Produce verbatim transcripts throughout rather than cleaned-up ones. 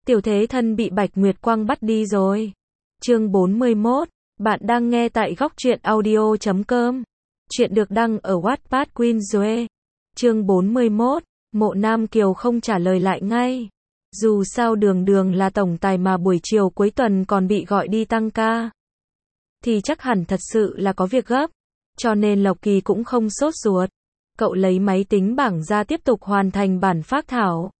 Tiểu Thế Thân bị Bạch Nguyệt Quang bắt đi rồi. Chương bốn mươi mốt, bạn đang nghe tại góc truyện audio chấm com. Chuyện được đăng ở Wattpad Queen Duệ. Chương bốn mươi mốt, Mộ Nam Kiều không trả lời lại ngay. Dù sao Đường Đường là tổng tài mà buổi chiều cuối tuần còn bị gọi đi tăng ca, thì chắc hẳn thật sự là có việc gấp, cho nên Lộc Kỳ cũng không sốt ruột. Cậu lấy máy tính bảng ra tiếp tục hoàn thành bản phác thảo.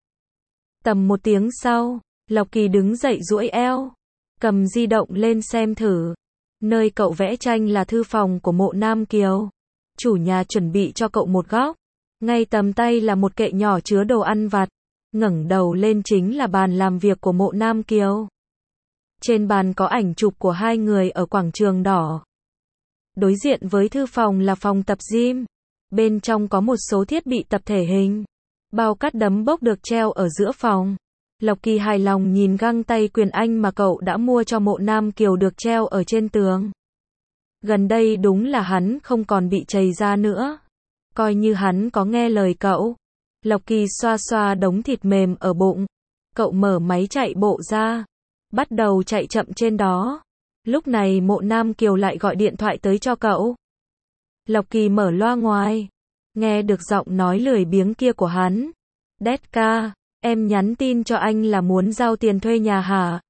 Tầm một tiếng sau, Lộc Kỳ đứng dậy duỗi eo, cầm di động lên xem thử. Nơi cậu vẽ tranh là thư phòng của Mộ Nam Kiều. Chủ nhà chuẩn bị cho cậu một góc. Ngay tầm tay là một kệ nhỏ chứa đồ ăn vặt. Ngẩng đầu lên chính là bàn làm việc của Mộ Nam Kiều. Trên bàn có ảnh chụp của hai người ở quảng trường đỏ. Đối diện với thư phòng là phòng tập gym. Bên trong có một số thiết bị tập thể hình. Bao cát đấm bốc được treo ở giữa phòng. Lộc Kỳ hài lòng nhìn găng tay quyền Anh mà cậu đã mua cho Mộ Nam Kiều được treo ở trên tường. Gần đây đúng là hắn không còn bị chày ra nữa. Coi như hắn có nghe lời cậu. Lộc Kỳ xoa xoa đống thịt mềm ở bụng. Cậu mở máy chạy bộ ra. Bắt đầu chạy chậm trên đó. Lúc này Mộ Nam Kiều lại gọi điện thoại tới cho cậu. Lộc Kỳ mở loa ngoài. Nghe được giọng nói lười biếng kia của hắn. Đét ca, em nhắn tin cho anh là muốn giao tiền thuê nhà hả?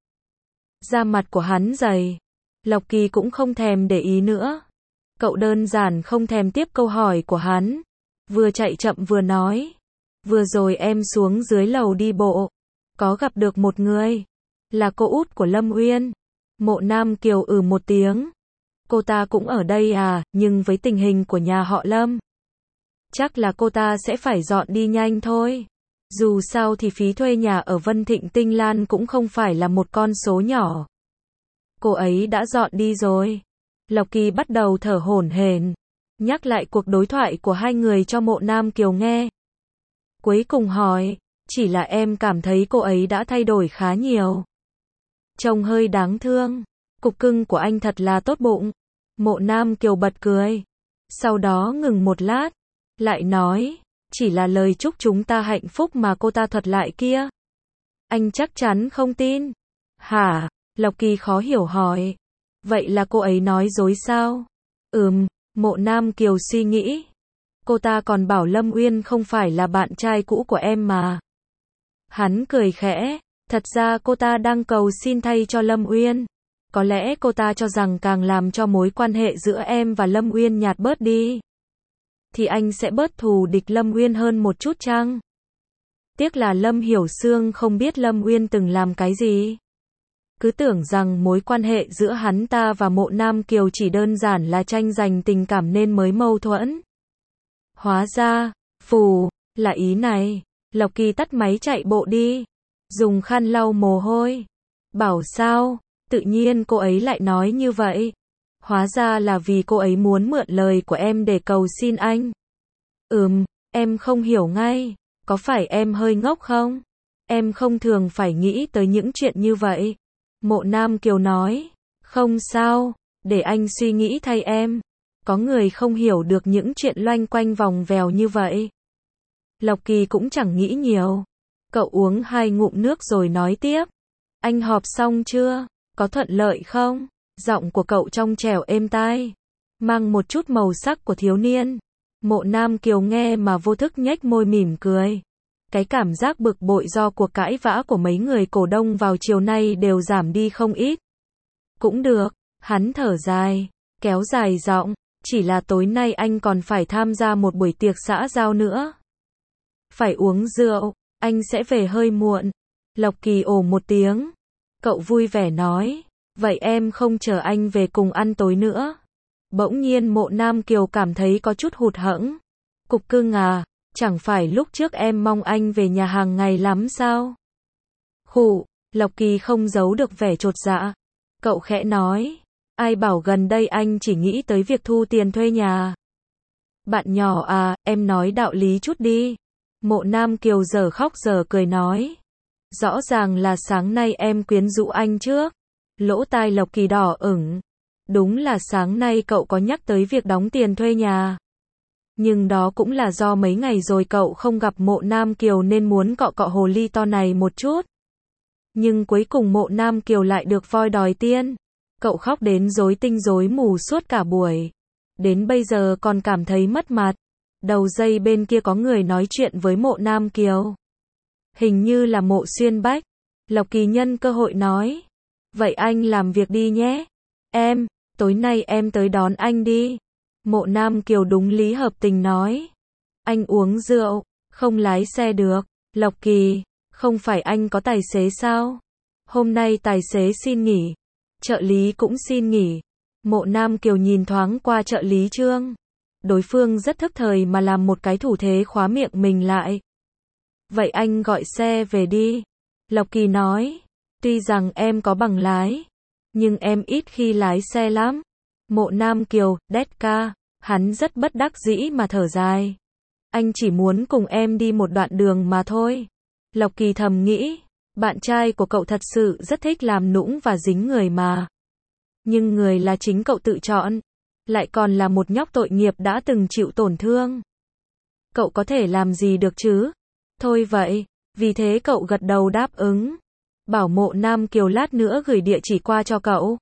Da mặt của hắn dày. Lộc Kỳ cũng không thèm để ý nữa. Cậu đơn giản không thèm tiếp câu hỏi của hắn. Vừa chạy chậm vừa nói. Vừa rồi em xuống dưới lầu đi bộ. Có gặp được một người. Là cô út của Lâm Uyên. Mộ Nam Kiều ừ một tiếng. Cô ta cũng ở đây à, nhưng với tình hình của nhà họ Lâm. Chắc là cô ta sẽ phải dọn đi nhanh thôi. Dù sao thì phí thuê nhà ở Vân Thịnh Tinh Lan cũng không phải là một con số nhỏ. Cô ấy đã dọn đi rồi. Lộc Kỳ bắt đầu thở hổn hển, nhắc lại cuộc đối thoại của hai người cho Mộ Nam Kiều nghe. Cuối cùng hỏi, chỉ là em cảm thấy cô ấy đã thay đổi khá nhiều. Trông hơi đáng thương. Cục cưng của anh thật là tốt bụng. Mộ Nam Kiều bật cười. Sau đó ngừng một lát. Lại nói, chỉ là lời chúc chúng ta hạnh phúc mà cô ta thuật lại kia. Anh chắc chắn không tin. Hả? Lộc Kỳ khó hiểu hỏi. Vậy là cô ấy nói dối sao? Ừm, Mộ Nam Kiều suy nghĩ. Cô ta còn bảo Lâm Uyên không phải là bạn trai cũ của em mà. Hắn cười khẽ. Thật ra cô ta đang cầu xin thay cho Lâm Uyên. Có lẽ cô ta cho rằng càng làm cho mối quan hệ giữa em và Lâm Uyên nhạt bớt đi, thì anh sẽ bớt thù địch Lâm Uyên hơn một chút chăng? Tiếc là Lâm Hiểu Sương không biết Lâm Uyên từng làm cái gì. Cứ tưởng rằng mối quan hệ giữa hắn ta và Mộ Nam Kiều chỉ đơn giản là tranh giành tình cảm nên mới mâu thuẫn. Hóa ra, phù, là ý này. Lộc Kỳ tắt máy chạy bộ đi. Dùng khăn lau mồ hôi. Bảo sao, tự nhiên cô ấy lại nói như vậy. Hóa ra là vì cô ấy muốn mượn lời của em để cầu xin anh. Ừm, em không hiểu ngay. Có phải em hơi ngốc không? Em không thường phải nghĩ tới những chuyện như vậy. Mộ Nam Kiều nói. Không sao, để anh suy nghĩ thay em. Có người không hiểu được những chuyện loanh quanh vòng vèo như vậy. Lộc Kỳ cũng chẳng nghĩ nhiều. Cậu uống hai ngụm nước rồi nói tiếp. Anh họp xong chưa? Có thuận lợi không? Giọng của cậu trong trẻo êm tai, mang một chút màu sắc của thiếu niên. Mộ Nam Kiều nghe mà vô thức nhếch môi mỉm cười. Cái cảm giác bực bội do cuộc cãi vã của mấy người cổ đông vào chiều nay đều giảm đi không ít. Cũng được, hắn thở dài, kéo dài giọng, chỉ là tối nay anh còn phải tham gia một buổi tiệc xã giao nữa. Phải uống rượu, anh sẽ về hơi muộn. Lộc Kỳ ồ một tiếng. Cậu vui vẻ nói. Vậy em không chờ anh về cùng ăn tối nữa. Bỗng nhiên Mộ Nam Kiều cảm thấy có chút hụt hẫng. Cục cưng à, chẳng phải lúc trước em mong anh về nhà hàng ngày lắm sao? Khụ, Lộc Kỳ không giấu được vẻ chột dạ. Cậu khẽ nói. Ai bảo gần đây anh chỉ nghĩ tới việc thu tiền thuê nhà. Bạn nhỏ à, em nói đạo lý chút đi. Mộ Nam Kiều giờ khóc giờ cười nói. Rõ ràng là sáng nay em quyến rũ anh trước. Lỗ tai Lộc Kỳ đỏ ửng. Đúng là sáng nay cậu có nhắc tới việc đóng tiền thuê nhà. Nhưng đó cũng là do mấy ngày rồi cậu không gặp Mộ Nam Kiều nên muốn cọ cọ hồ ly to này một chút. Nhưng cuối cùng Mộ Nam Kiều lại được voi đòi tiên. Cậu khóc đến rối tinh rối mù suốt cả buổi. Đến bây giờ còn cảm thấy mất mặt. Đầu dây bên kia có người nói chuyện với Mộ Nam Kiều. Hình như là Mộ Xuyên Bách. Lộc Kỳ nhân cơ hội nói. Vậy anh làm việc đi nhé. Em, tối nay em tới đón anh đi. Mộ Nam Kiều đúng lý hợp tình nói. Anh uống rượu, không lái xe được. Lộc Kỳ, không phải anh có tài xế sao? Hôm nay tài xế xin nghỉ. Trợ lý cũng xin nghỉ. Mộ Nam Kiều nhìn thoáng qua trợ lý Trương. Đối phương rất thức thời mà làm một cái thủ thế khóa miệng mình lại. Vậy anh gọi xe về đi. Lộc Kỳ nói. Tuy rằng em có bằng lái, nhưng em ít khi lái xe lắm. Mộ Nam Kiều, đét ca. Hắn rất bất đắc dĩ mà thở dài. Anh chỉ muốn cùng em đi một đoạn đường mà thôi. Lộc Kỳ thầm nghĩ. Bạn trai của cậu thật sự rất thích làm nũng và dính người mà. Nhưng người là chính cậu tự chọn. Lại còn là một nhóc tội nghiệp đã từng chịu tổn thương. Cậu có thể làm gì được chứ? Thôi vậy. Vì thế cậu gật đầu đáp ứng. Bảo Mộ Nam Kiều lát nữa gửi địa chỉ qua cho cậu.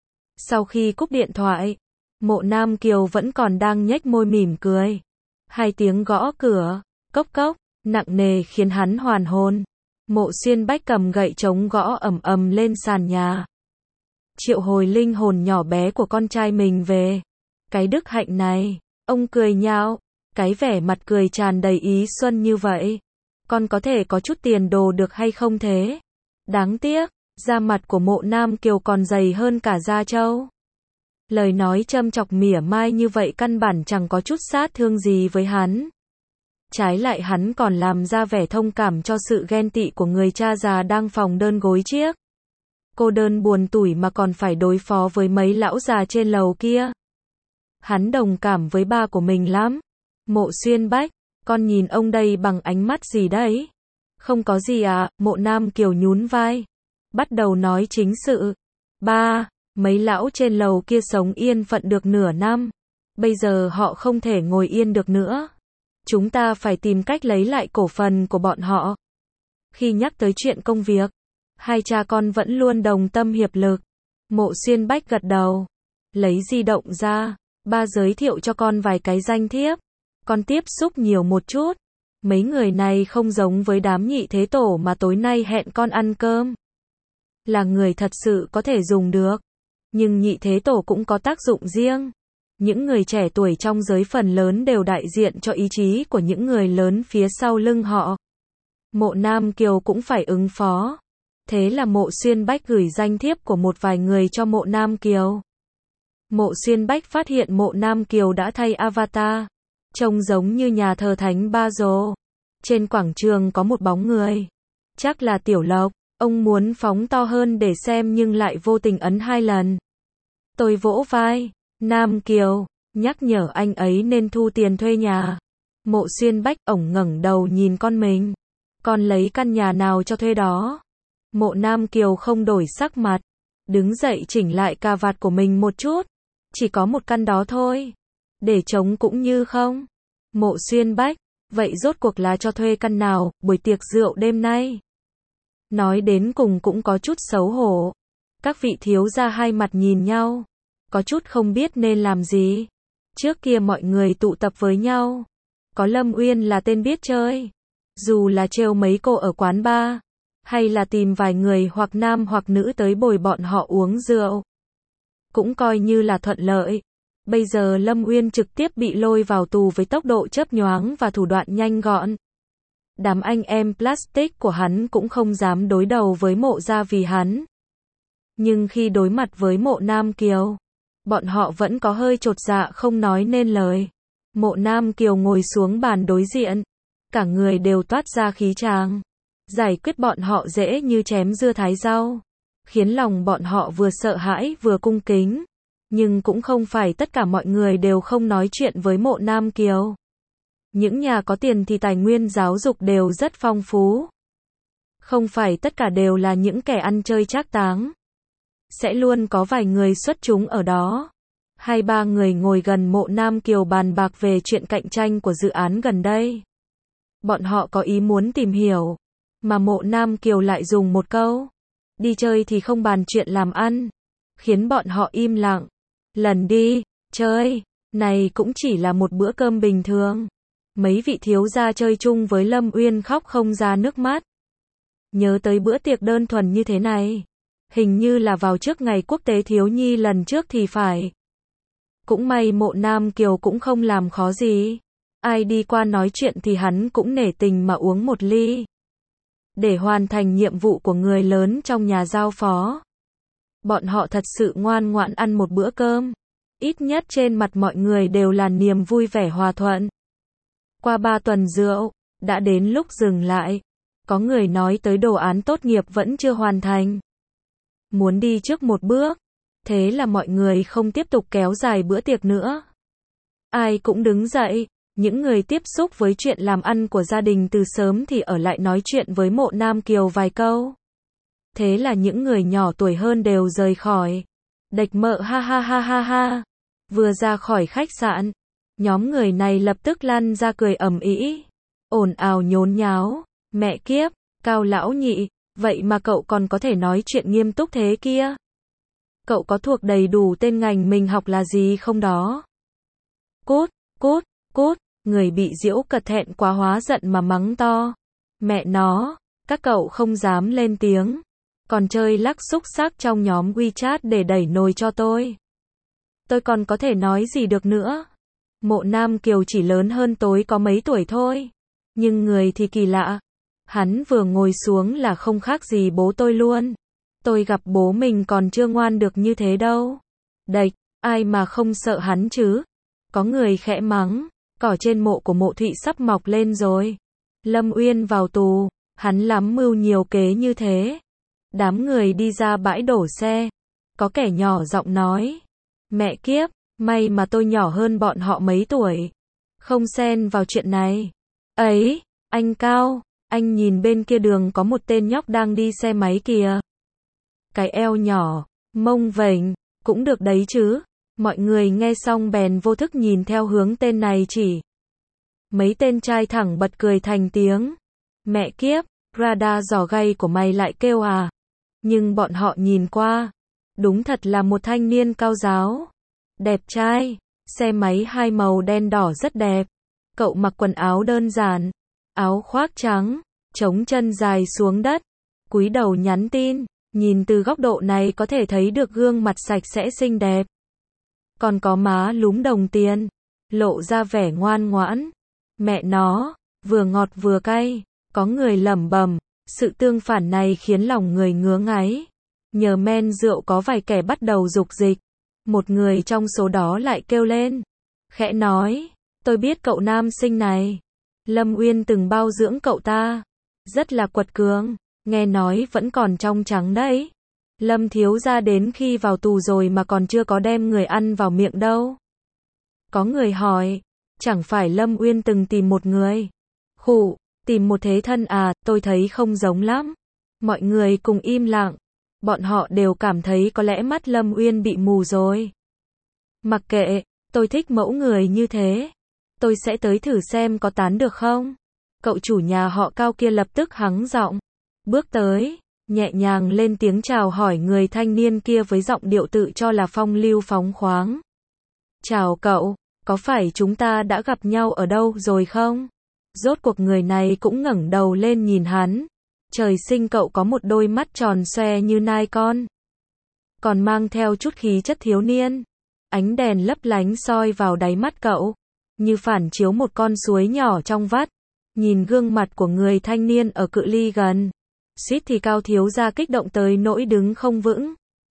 Sau khi cúp điện thoại, Mộ Nam Kiều vẫn còn đang nhếch môi mỉm cười. Hai tiếng gõ cửa, cốc cốc, nặng nề khiến hắn hoàn hồn. Mộ Xuyên Bách cầm gậy trống gõ ầm ầm lên sàn nhà. Triệu hồi linh hồn nhỏ bé của con trai mình về. Cái đức hạnh này, ông cười nhạo, cái vẻ mặt cười tràn đầy ý xuân như vậy. Con có thể có chút tiền đồ được hay không thế? Đáng tiếc, da mặt của Mộ Nam Kiều còn dày hơn cả da trâu. Lời nói châm chọc mỉa mai như vậy căn bản chẳng có chút sát thương gì với hắn. Trái lại hắn còn làm ra vẻ thông cảm cho sự ghen tị của người cha già đang phòng đơn gối chiếc. Cô đơn buồn tủi mà còn phải đối phó với mấy lão già trên lầu kia. Hắn đồng cảm với ba của mình lắm. Mộ Xuyên Bách, con nhìn ông đây bằng ánh mắt gì đấy? Không có gì à, Mộ Nam Kiều nhún vai. Bắt đầu nói chính sự. Ba, mấy lão trên lầu kia sống yên phận được nửa năm. Bây giờ họ không thể ngồi yên được nữa. Chúng ta phải tìm cách lấy lại cổ phần của bọn họ. Khi nhắc tới chuyện công việc, hai cha con vẫn luôn đồng tâm hiệp lực. Mộ Xuyên Bách gật đầu. Lấy di động ra. Ba giới thiệu cho con vài cái danh thiếp. Con tiếp xúc nhiều một chút. Mấy người này không giống với đám nhị thế tổ mà tối nay hẹn con ăn cơm. Là người thật sự có thể dùng được. Nhưng nhị thế tổ cũng có tác dụng riêng. Những người trẻ tuổi trong giới phần lớn đều đại diện cho ý chí của những người lớn phía sau lưng họ. Mộ Nam Kiều cũng phải ứng phó. Thế là Mộ Xuyên Bách gửi danh thiếp của một vài người cho Mộ Nam Kiều. Mộ Xuyên Bách phát hiện Mộ Nam Kiều đã thay avatar. Trông giống như nhà thờ Thánh Ba Rồ. Trên quảng trường có một bóng người. Chắc là Tiểu Lộc. Ông muốn phóng to hơn để xem nhưng lại vô tình ấn hai lần. Tôi vỗ vai. Nam Kiều, nhắc nhở anh ấy nên thu tiền thuê nhà. Mộ Xuyên Bách, ổng ngẩng đầu nhìn con mình. Con lấy căn nhà nào cho thuê đó? Mộ Nam Kiều không đổi sắc mặt. Đứng dậy chỉnh lại cà vạt của mình một chút. Chỉ có một căn đó thôi. Để trống cũng như không. Mộ Xuyên Bách, vậy rốt cuộc là cho thuê căn nào, buổi tiệc rượu đêm nay? Nói đến cùng cũng có chút xấu hổ. Các vị thiếu gia hai mặt nhìn nhau. Có chút không biết nên làm gì. Trước kia mọi người tụ tập với nhau. Có Lâm Uyên là tên biết chơi. Dù là trêu mấy cô ở quán bar. Hay là tìm vài người hoặc nam hoặc nữ tới bồi bọn họ uống rượu. Cũng coi như là thuận lợi. Bây giờ Lâm Uyên trực tiếp bị lôi vào tù với tốc độ chớp nhoáng và thủ đoạn nhanh gọn. Đám anh em plastic của hắn cũng không dám đối đầu với Mộ gia vì hắn. Nhưng khi đối mặt với Mộ Nam Kiều, bọn họ vẫn có hơi chột dạ không nói nên lời. Mộ Nam Kiều ngồi xuống bàn đối diện. Cả người đều toát ra khí tràng. Giải quyết bọn họ dễ như chém dưa thái rau. Khiến lòng bọn họ vừa sợ hãi vừa cung kính. Nhưng cũng không phải tất cả mọi người đều không nói chuyện với Mộ Nam Kiều. Những nhà có tiền thì tài nguyên giáo dục đều rất phong phú. Không phải tất cả đều là những kẻ ăn chơi trác táng. Sẽ luôn có vài người xuất chúng ở đó. Hai ba người ngồi gần Mộ Nam Kiều bàn bạc về chuyện cạnh tranh của dự án gần đây. Bọn họ có ý muốn tìm hiểu. Mà Mộ Nam Kiều lại dùng một câu. đi chơi thì không bàn chuyện làm ăn, khiến bọn họ im lặng. Lần đi chơi này cũng chỉ là một bữa cơm bình thường. Mấy vị thiếu gia chơi chung với Lâm Uyên khóc không ra nước mắt. Nhớ tới bữa tiệc đơn thuần như thế này, hình như là vào trước ngày quốc tế thiếu nhi lần trước thì phải. Cũng may Mộ Nam Kiều cũng không làm khó gì. Ai đi qua nói chuyện thì hắn cũng nể tình mà uống một ly. Để hoàn thành nhiệm vụ của người lớn trong nhà giao phó. Bọn họ thật sự ngoan ngoãn ăn một bữa cơm. Ít nhất trên mặt mọi người đều là niềm vui vẻ hòa thuận. Qua ba tuần rượu, đã đến lúc dừng lại. Có người nói tới đồ án tốt nghiệp vẫn chưa hoàn thành. Muốn đi trước một bước. Thế là mọi người không tiếp tục kéo dài bữa tiệc nữa. Ai cũng đứng dậy. Những người tiếp xúc với chuyện làm ăn của gia đình từ sớm thì ở lại nói chuyện với Mộ Nam Kiều vài câu. Thế là những người nhỏ tuổi hơn đều rời khỏi. Địch Mợ ha ha ha ha ha. Vừa ra khỏi khách sạn, nhóm người này lập tức lăn ra cười ầm ĩ, ồn ào nhốn nháo. Mẹ kiếp, Cao lão nhị, vậy mà cậu còn có thể nói chuyện nghiêm túc thế kia. Cậu có thuộc đầy đủ tên ngành mình học là gì không đó? Cút, cút, cút, người bị giễu cật thẹn quá hóa giận mà mắng to. Mẹ nó, các cậu không dám lên tiếng. Còn chơi lắc xúc xắc trong nhóm WeChat để đẩy nồi cho tôi. Tôi còn có thể nói gì được nữa. Mộ Nam Kiều chỉ lớn hơn tôi có mấy tuổi thôi. Nhưng người thì kỳ lạ. Hắn vừa ngồi xuống là không khác gì bố tôi luôn. Tôi gặp bố mình còn chưa ngoan được như thế đâu. Địch, ai mà không sợ hắn chứ? Có người khẽ mắng, cỏ trên mộ của Mộ Thụy sắp mọc lên rồi. Lâm Uyên vào tù, hắn lắm mưu nhiều kế như thế. Đám người đi ra bãi đổ xe. Có kẻ nhỏ giọng nói. Mẹ kiếp, may mà tôi nhỏ hơn bọn họ mấy tuổi. Không xen vào chuyện này. Ấy, anh Cao, anh nhìn bên kia đường có một tên nhóc đang đi xe máy kìa. Cái eo nhỏ, mông vểnh, cũng được đấy chứ. Mọi người nghe xong bèn vô thức nhìn theo hướng tên này chỉ. Mấy tên trai thẳng bật cười thành tiếng. Mẹ kiếp, radar giỏ gay của mày lại kêu à. Nhưng bọn họ nhìn qua. Đúng thật là một thanh niên cao ráo. Đẹp trai. Xe máy hai màu đen đỏ rất đẹp. Cậu mặc quần áo đơn giản. Áo khoác trắng. Chống chân dài xuống đất. Cúi đầu nhắn tin. Nhìn từ góc độ này có thể thấy được gương mặt sạch sẽ xinh đẹp. Còn có má lúm đồng tiền. Lộ ra vẻ ngoan ngoãn. Mẹ nó, vừa ngọt vừa cay. Có người lẩm bẩm. Sự tương phản này khiến lòng người ngứa ngáy. Nhờ men rượu có vài kẻ bắt đầu dục dịch. Một người trong số đó lại kêu lên. Khẽ nói. Tôi biết cậu nam sinh này. Lâm Uyên từng bao dưỡng cậu ta. Rất là quật cường. Nghe nói vẫn còn trong trắng đấy. Lâm thiếu gia đến khi vào tù rồi mà còn chưa có đem người ăn vào miệng đâu. Có người hỏi. Chẳng phải Lâm Uyên từng tìm một người. Khụ, tìm một thế thân à, tôi thấy không giống lắm. Mọi người cùng im lặng. Bọn họ đều cảm thấy có lẽ mắt Lâm Uyên bị mù rồi. Mặc kệ, tôi thích mẫu người như thế. Tôi sẽ tới thử xem có tán được không. Cậu chủ nhà họ Cao kia lập tức hắng giọng. Bước tới, nhẹ nhàng lên tiếng chào hỏi người thanh niên kia với giọng điệu tự cho là phong lưu phóng khoáng. Chào cậu, có phải chúng ta đã gặp nhau ở đâu rồi không? Rốt cuộc người này cũng ngẩng đầu lên nhìn hắn. Trời sinh cậu có một đôi mắt tròn xoe như nai con. Còn mang theo chút khí chất thiếu niên. Ánh đèn lấp lánh soi vào đáy mắt cậu. Như phản chiếu một con suối nhỏ trong vắt. Nhìn gương mặt của người thanh niên ở cự ly gần. Suýt thì Cao thiếu gia kích động tới nỗi đứng không vững.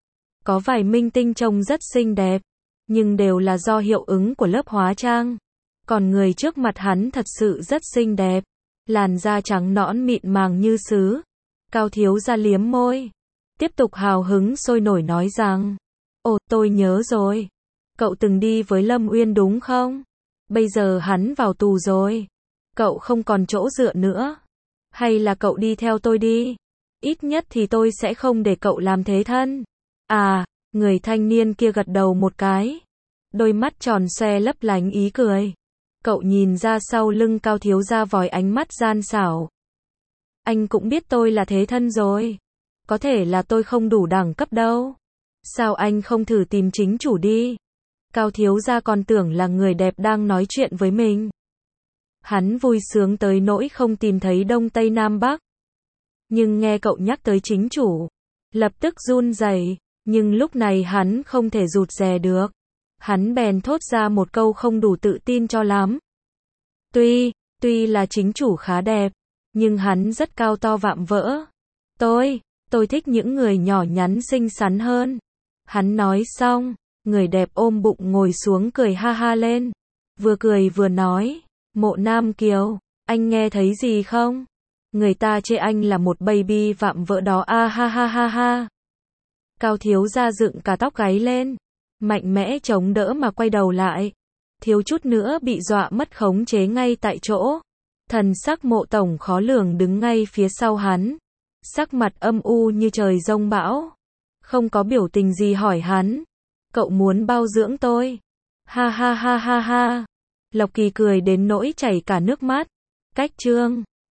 Có vài minh tinh trông rất xinh đẹp. Nhưng đều là do hiệu ứng của lớp hóa trang. Còn người trước mặt hắn thật sự rất xinh đẹp. Làn da trắng nõn mịn màng như sứ. Cao thiếu gia liếm môi. Tiếp tục hào hứng sôi nổi nói rằng. Ồ, tôi nhớ rồi. Cậu từng đi với Lâm Uyên đúng không? Bây giờ hắn vào tù rồi. Cậu không còn chỗ dựa nữa. Hay là cậu đi theo tôi đi. Ít nhất thì tôi sẽ không để cậu làm thế thân. À, người thanh niên kia gật đầu một cái. Đôi mắt tròn xoe lấp lánh ý cười. Cậu nhìn ra sau lưng Cao thiếu gia vòi ánh mắt gian xảo. Anh cũng biết tôi là thế thân rồi. Có thể là tôi không đủ đẳng cấp đâu. Sao anh không thử tìm chính chủ đi? Cao thiếu gia còn tưởng là người đẹp đang nói chuyện với mình. Hắn vui sướng tới nỗi không tìm thấy Đông Tây Nam Bắc. Nhưng nghe cậu nhắc tới chính chủ, lập tức run rẩy, nhưng lúc này hắn không thể rụt rè được. Hắn bèn thốt ra một câu không đủ tự tin cho lắm. Tuy, tuy là chính chủ khá đẹp, nhưng hắn rất cao to vạm vỡ. Tôi, tôi thích những người nhỏ nhắn xinh xắn hơn. Hắn nói xong, người đẹp ôm bụng ngồi xuống cười ha ha lên. Vừa cười vừa nói, Mộ Nam Kiều, anh nghe thấy gì không? Người ta chê anh là một baby vạm vỡ đó a ha ha ha ha. Cao thiếu gia dựng cả tóc gáy lên, mạnh mẽ chống đỡ mà quay đầu lại. Thiếu chút nữa bị dọa mất khống chế ngay tại chỗ. Thần sắc Mộ tổng khó lường đứng ngay phía sau hắn. Sắc mặt âm u như trời giông bão. Không có biểu tình gì hỏi hắn. Cậu muốn bao dưỡng tôi? Ha ha ha ha ha. Lộc Kỳ cười đến nỗi chảy cả nước mắt. Cách chương